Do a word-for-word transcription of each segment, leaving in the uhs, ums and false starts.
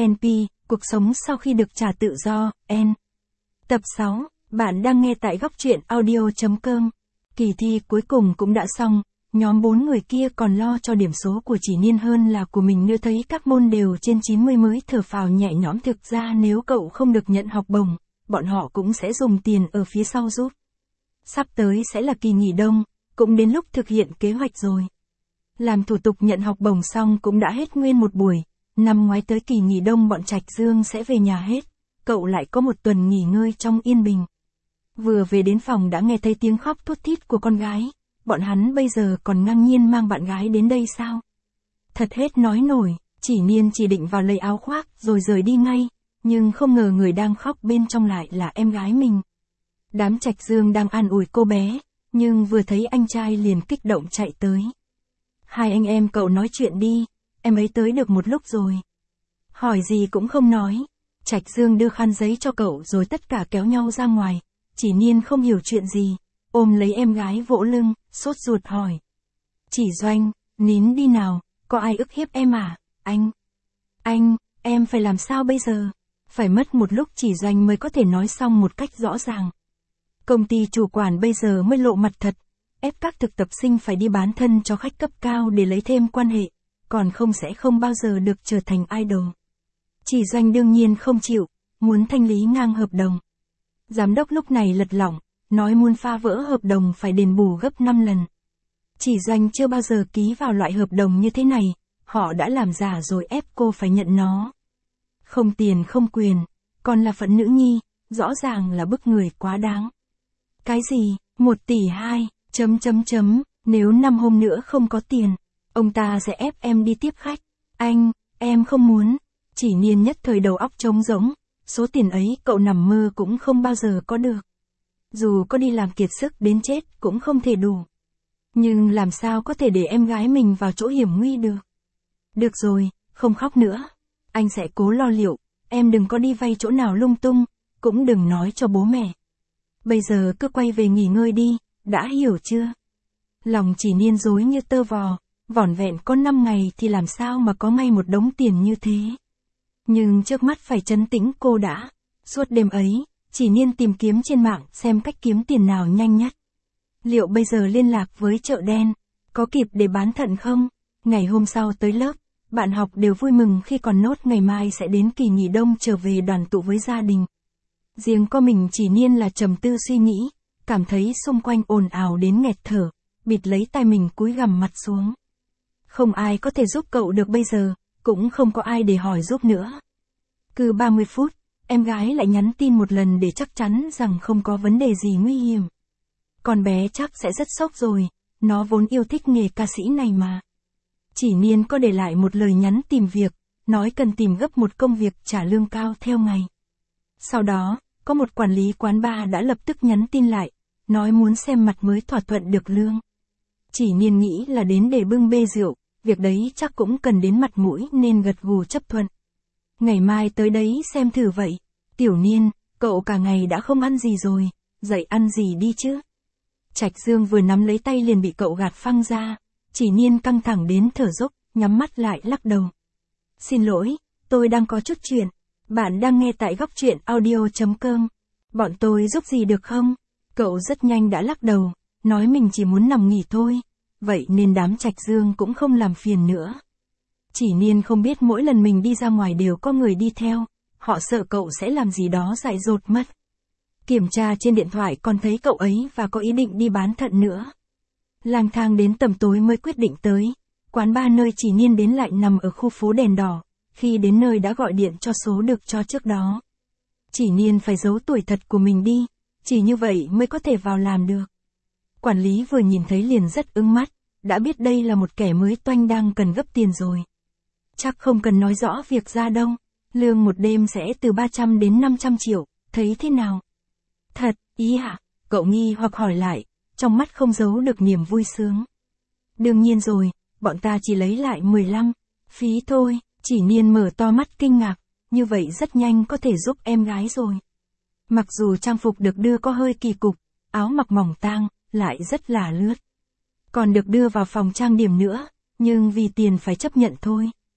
en pê, cuộc sống sau khi được trả tự do, N. Tập sáu, bạn đang nghe tại góc truyện audio chấm com. Kỳ thi cuối cùng cũng đã xong, nhóm bốn người kia còn lo cho điểm số của Chỉ Niên hơn là của mình nữa, thấy các môn đều trên chín mươi mới thở phào nhẹ nhõm. Thực ra nếu cậu không được nhận học bổng, bọn họ cũng sẽ dùng tiền ở phía sau giúp. Sắp tới sẽ là kỳ nghỉ đông, cũng đến lúc thực hiện kế hoạch rồi. Làm thủ tục nhận học bổng xong cũng đã hết nguyên một buổi, năm ngoái tới kỳ nghỉ đông bọn Trạch Dương sẽ về nhà hết, cậu lại có một tuần nghỉ ngơi trong yên bình. Vừa về đến phòng đã nghe thấy tiếng khóc thút thít của con gái, bọn hắn bây giờ còn ngang nhiên mang bạn gái đến đây sao? Thật hết nói nổi, Chỉ Niên chỉ định vào lấy áo khoác rồi rời đi ngay, nhưng không ngờ người đang khóc bên trong lại là em gái mình. Đám Trạch Dương đang an ủi cô bé, nhưng vừa thấy anh trai liền kích động chạy tới. Hai anh em cậu nói chuyện đi, em ấy tới được một lúc rồi. Hỏi gì cũng không nói. Trạch Dương đưa khăn giấy cho cậu rồi tất cả kéo nhau ra ngoài. Chỉ Niên không hiểu chuyện gì, ôm lấy em gái vỗ lưng, sốt ruột hỏi. Chỉ Doanh, nín đi nào, có ai ức hiếp em à, anh? Anh, em phải làm sao bây giờ? Phải mất một lúc Chỉ Doanh mới có thể nói xong một cách rõ ràng. Công ty chủ quản bây giờ mới lộ mặt thật, ép các thực tập sinh phải đi bán thân cho khách cấp cao để lấy thêm quan hệ, còn không sẽ không bao giờ được trở thành idol. Chỉ Doanh đương nhiên không chịu, muốn thanh lý ngang hợp đồng. Giám đốc lúc này lật lỏng, nói muốn phá vỡ hợp đồng phải đền bù gấp năm lần. Chỉ Doanh chưa bao giờ ký vào loại hợp đồng như thế này, họ đã làm giả rồi ép cô phải nhận nó. Không tiền không quyền, còn là phận nữ nhi, rõ ràng là bức người quá đáng. Cái gì, một tỷ hai, chấm chấm chấm, nếu năm hôm nữa không có tiền, ông ta sẽ ép em đi tiếp khách. Anh, em không muốn. Chỉ Niên nhất thời đầu óc trống rỗng, số tiền ấy cậu nằm mơ cũng không bao giờ có được. Dù có đi làm kiệt sức đến chết cũng không thể đủ. Nhưng làm sao có thể để em gái mình vào chỗ hiểm nguy được. Được rồi, không khóc nữa. Anh sẽ cố lo liệu, em đừng có đi vay chỗ nào lung tung, cũng đừng nói cho bố mẹ. Bây giờ cứ quay về nghỉ ngơi đi, đã hiểu chưa? Lòng Chỉ Niên rối như tơ vò, vỏn vẹn có năm ngày thì làm sao mà có ngay một đống tiền như thế. Nhưng trước mắt phải trấn tĩnh cô đã. Suốt đêm ấy, Chỉ Niên tìm kiếm trên mạng xem cách kiếm tiền nào nhanh nhất. Liệu bây giờ liên lạc với chợ đen, có kịp để bán thận không? Ngày hôm sau tới lớp, bạn học đều vui mừng khi còn nốt ngày mai sẽ đến kỳ nghỉ đông trở về đoàn tụ với gia đình. Riêng có mình Chỉ Niên là trầm tư suy nghĩ, cảm thấy xung quanh ồn ào đến nghẹt thở, bịt lấy tai mình cúi gằm mặt xuống. Không ai có thể giúp cậu được bây giờ, cũng không có ai để hỏi giúp nữa. Cứ ba mươi phút, em gái lại nhắn tin một lần để chắc chắn rằng không có vấn đề gì nguy hiểm. Con bé chắc sẽ rất sốc rồi, nó vốn yêu thích nghề ca sĩ này mà. Chỉ Niên có để lại một lời nhắn tìm việc, nói cần tìm gấp một công việc trả lương cao theo ngày. Sau đó, có một quản lý quán bar đã lập tức nhắn tin lại, nói muốn xem mặt mới thỏa thuận được lương. Chỉ Niên nghĩ là đến để bưng bê rượu, việc đấy chắc cũng cần đến mặt mũi nên gật gù chấp thuận. Ngày mai tới đấy xem thử vậy. Tiểu Niên, cậu cả ngày đã không ăn gì rồi, dậy ăn gì đi chứ. Trạch Dương vừa nắm lấy tay liền bị cậu gạt phăng ra. Chỉ Niên căng thẳng đến thở dốc, nhắm mắt lại lắc đầu. Xin lỗi, tôi đang có chút chuyện. Bạn đang nghe tại góc truyện audio chấm com. Bọn tôi giúp gì được không? Cậu rất nhanh đã lắc đầu, nói mình chỉ muốn nằm nghỉ thôi. Vậy nên đám Trạch Dương cũng không làm phiền nữa. Chỉ Niên không biết mỗi lần mình đi ra ngoài đều có người đi theo, họ sợ cậu sẽ làm gì đó dại dột mất. Kiểm tra trên điện thoại còn thấy cậu ấy và có ý định đi bán thận nữa. Lang thang đến tầm tối mới quyết định tới. Quán bar nơi Chỉ Niên đến lại nằm ở khu phố đèn đỏ, khi đến nơi đã gọi điện cho số được cho trước đó. Chỉ Niên phải giấu tuổi thật của mình đi, chỉ như vậy mới có thể vào làm được. Quản lý vừa nhìn thấy liền rất ưng mắt, đã biết đây là một kẻ mới toanh đang cần gấp tiền rồi. Chắc không cần nói rõ việc ra đâu, lương một đêm sẽ từ ba trăm đến năm trăm triệu, thấy thế nào? Thật, ý hả? Cậu nghi hoặc hỏi lại, trong mắt không giấu được niềm vui sướng. Đương nhiên rồi, bọn ta chỉ lấy lại mười lăm, phí thôi. Chỉ Niên mở to mắt kinh ngạc, như vậy rất nhanh có thể giúp em gái rồi. Mặc dù trang phục được đưa có hơi kỳ cục, áo mặc mỏng tang, lại rất là lướt. Còn được đưa vào phòng trang điểm nữa, nhưng vì tiền phải chấp nhận thôi.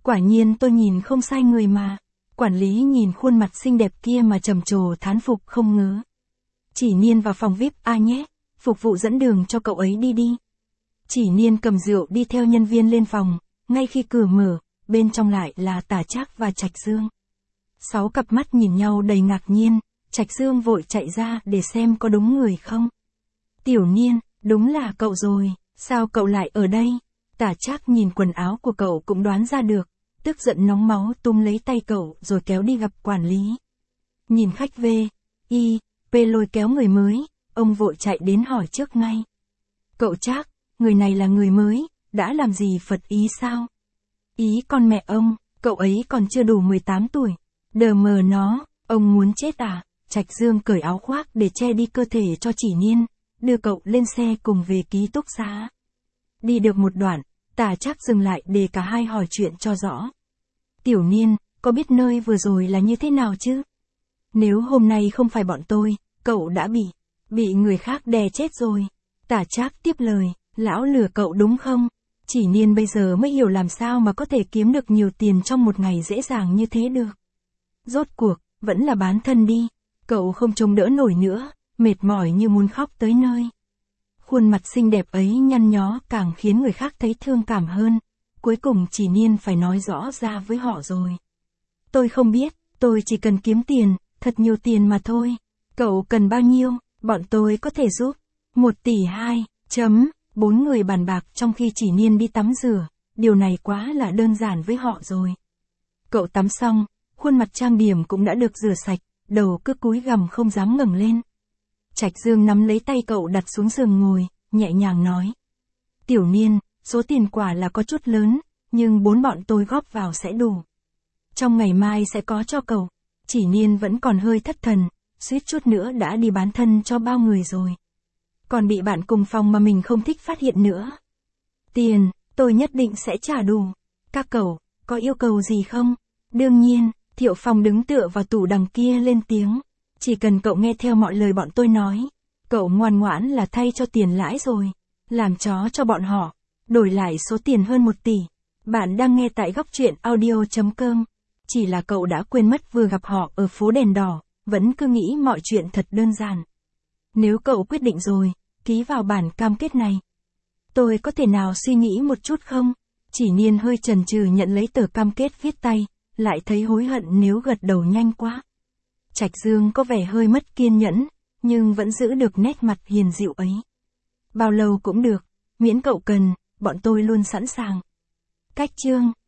Quả nhiên tôi nhìn không sai người mà. Quản lý nhìn khuôn mặt xinh đẹp kia mà trầm trồ thán phục không ngớ. Chỉ Niên vào phòng vi ai pi a nhé, phục vụ dẫn đường cho cậu ấy đi đi. Chỉ Niên cầm rượu đi theo nhân viên lên phòng, ngay khi cửa mở, bên trong lại là Tả Trác và Trạch Dương. Sáu cặp mắt nhìn nhau đầy ngạc nhiên, Trạch Dương vội chạy ra để xem có đúng người không. Tiểu Niên, đúng là cậu rồi, sao cậu lại ở đây? Tả Trác nhìn quần áo của cậu cũng đoán ra được, tức giận nóng máu túm lấy tay cậu rồi kéo đi gặp quản lý. Nhìn khách vi ai pi lôi kéo người mới, ông vội chạy đến hỏi trước ngay. Cậu Trác, người này là người mới, đã làm gì phật ý sao? Ý con mẹ ông, cậu ấy còn chưa đủ mười tám tuổi. Đờ mờ nó, ông muốn chết à? Trạch Dương cởi áo khoác để che đi cơ thể cho Chỉ Niên, đưa cậu lên xe cùng về ký túc xá. Đi được một đoạn, Tả Trác dừng lại để cả hai hỏi chuyện cho rõ. Tiểu Niên, có biết nơi vừa rồi là như thế nào chứ? Nếu hôm nay không phải bọn tôi, cậu đã bị, bị người khác đè chết rồi. Tả Trác tiếp lời, lão lừa cậu đúng không? Chỉ Niên bây giờ mới hiểu làm sao mà có thể kiếm được nhiều tiền trong một ngày dễ dàng như thế được. Rốt cuộc, vẫn là bán thân đi. Cậu không chống đỡ nổi nữa, mệt mỏi như muốn khóc tới nơi. Khuôn mặt xinh đẹp ấy nhăn nhó càng khiến người khác thấy thương cảm hơn. Cuối cùng Chỉ Niên phải nói rõ ra với họ rồi. Tôi không biết, tôi chỉ cần kiếm tiền, thật nhiều tiền mà thôi. Cậu cần bao nhiêu, bọn tôi có thể giúp. Một tỷ hai, chấm, bốn người bàn bạc trong khi Chỉ Niên đi tắm rửa. Điều này quá là đơn giản với họ rồi. Cậu tắm xong, khuôn mặt trang điểm cũng đã được rửa sạch, đầu cứ cúi gằm không dám ngẩng lên. Trạch Dương nắm lấy tay cậu đặt xuống giường ngồi, nhẹ nhàng nói. Tiểu Niên, số tiền quả là có chút lớn, nhưng bốn bọn tôi góp vào sẽ đủ. Trong ngày mai sẽ có cho cậu. Chỉ Niên vẫn còn hơi thất thần, suýt chút nữa đã đi bán thân cho bao người rồi. Còn bị bạn cùng phòng mà mình không thích phát hiện nữa. Tiền, tôi nhất định sẽ trả đủ. Các cậu, có yêu cầu gì không? Đương nhiên, Thiệu Phong đứng tựa vào tủ đằng kia lên tiếng. Chỉ cần cậu nghe theo mọi lời bọn tôi nói. Cậu ngoan ngoãn là thay cho tiền lãi rồi. Làm chó cho bọn họ. Đổi lại số tiền hơn một tỷ. Bạn đang nghe tại góc truyện audio chấm com. Chỉ là cậu đã quên mất vừa gặp họ ở phố đèn đỏ. Vẫn cứ nghĩ mọi chuyện thật đơn giản. Nếu cậu quyết định rồi, ký vào bản cam kết này. Tôi có thể nào suy nghĩ một chút không? Chỉ Niên hơi chần chừ nhận lấy tờ cam kết viết tay, lại thấy hối hận nếu gật đầu nhanh quá. Trạch Dương có vẻ hơi mất kiên nhẫn, nhưng vẫn giữ được nét mặt hiền dịu ấy. Bao lâu cũng được, miễn cậu cần, bọn tôi luôn sẵn sàng. Cách chương